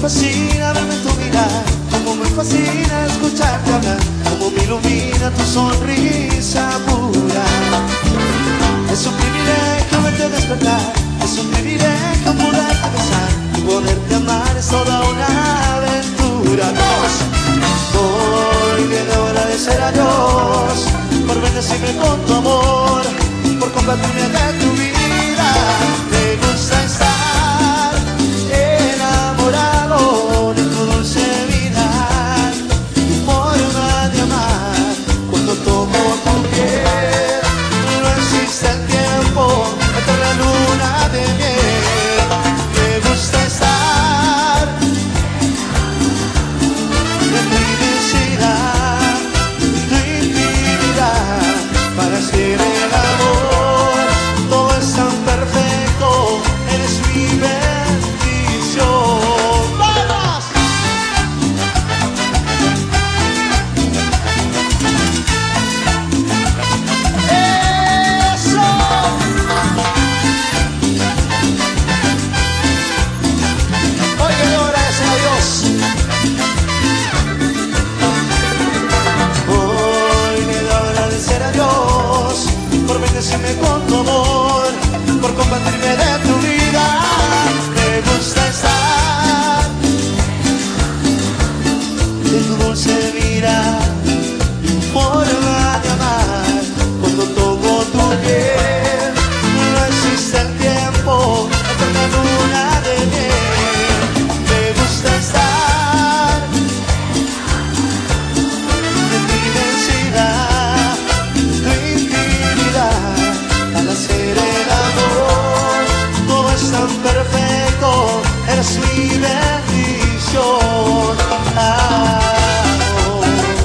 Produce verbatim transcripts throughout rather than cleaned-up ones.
fascina verme tu mirar, como me fascina escucharte hablar, como me ilumina tu sonrisa pura. Es un privilegio verte despertar, es un privilegio poderte besar y poderte amar, es toda una aventura. Dos. Hoy viene hora de ser a Dios por bendecirme con tu amor, por compartirme de tu vida. Me gusta estar enamorado de tu dulce vida, tu forma de amar cuando tomo tu piel. No existe el tiempo entre la luna de miel. Me gusta estar en tu inmensidad, tu infinidad, para hacer el amor. Todo es tan perfecto, eres mi bendición. ¡Vamos! ¡Eso! Hoy que debo agradecer a Dios. Hoy me debo agradecer a Dios por bendecirme con tu amor, por compartirme de tu vida. Me gusta estar en tu dulce vida, tu forma de amar cuando toco tu piel. No existe el tiempo entre la luna de miel. Me gusta estar en tu inmensidad, tu infinidad, al hacer el amor. Todo es tan perfecto, eres mi bendición. Amor.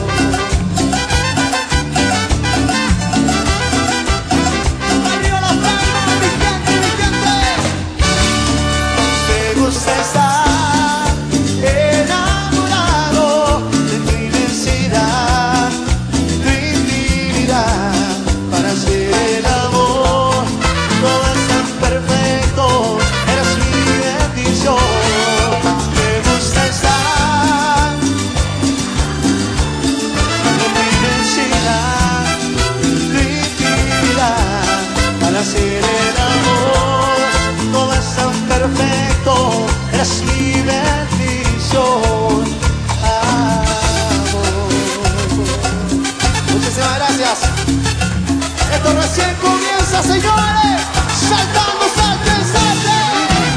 ¡Arriba las palmas, mi gente, mi gente! Me gusta estar enamorado de tu inmensidad, tu infinidad, para hacer el amor. Todo es tan perfecto, eres mi bendición. Me gusta estar en tu inmensidad, tu infinidad, para hacer el amor. Todo es tan perfecto, eres mi bendición. Amor. Muchísimas gracias. Esto recién comienza, señores. Saltando, salten, salten.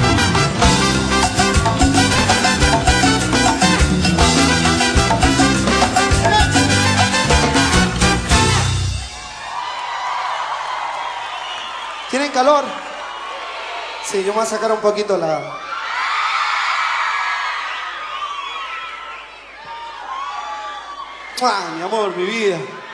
¿Tienen calor? Sí, yo me voy a sacar un poquito la... ¡Mua! Mi amor, mi vida.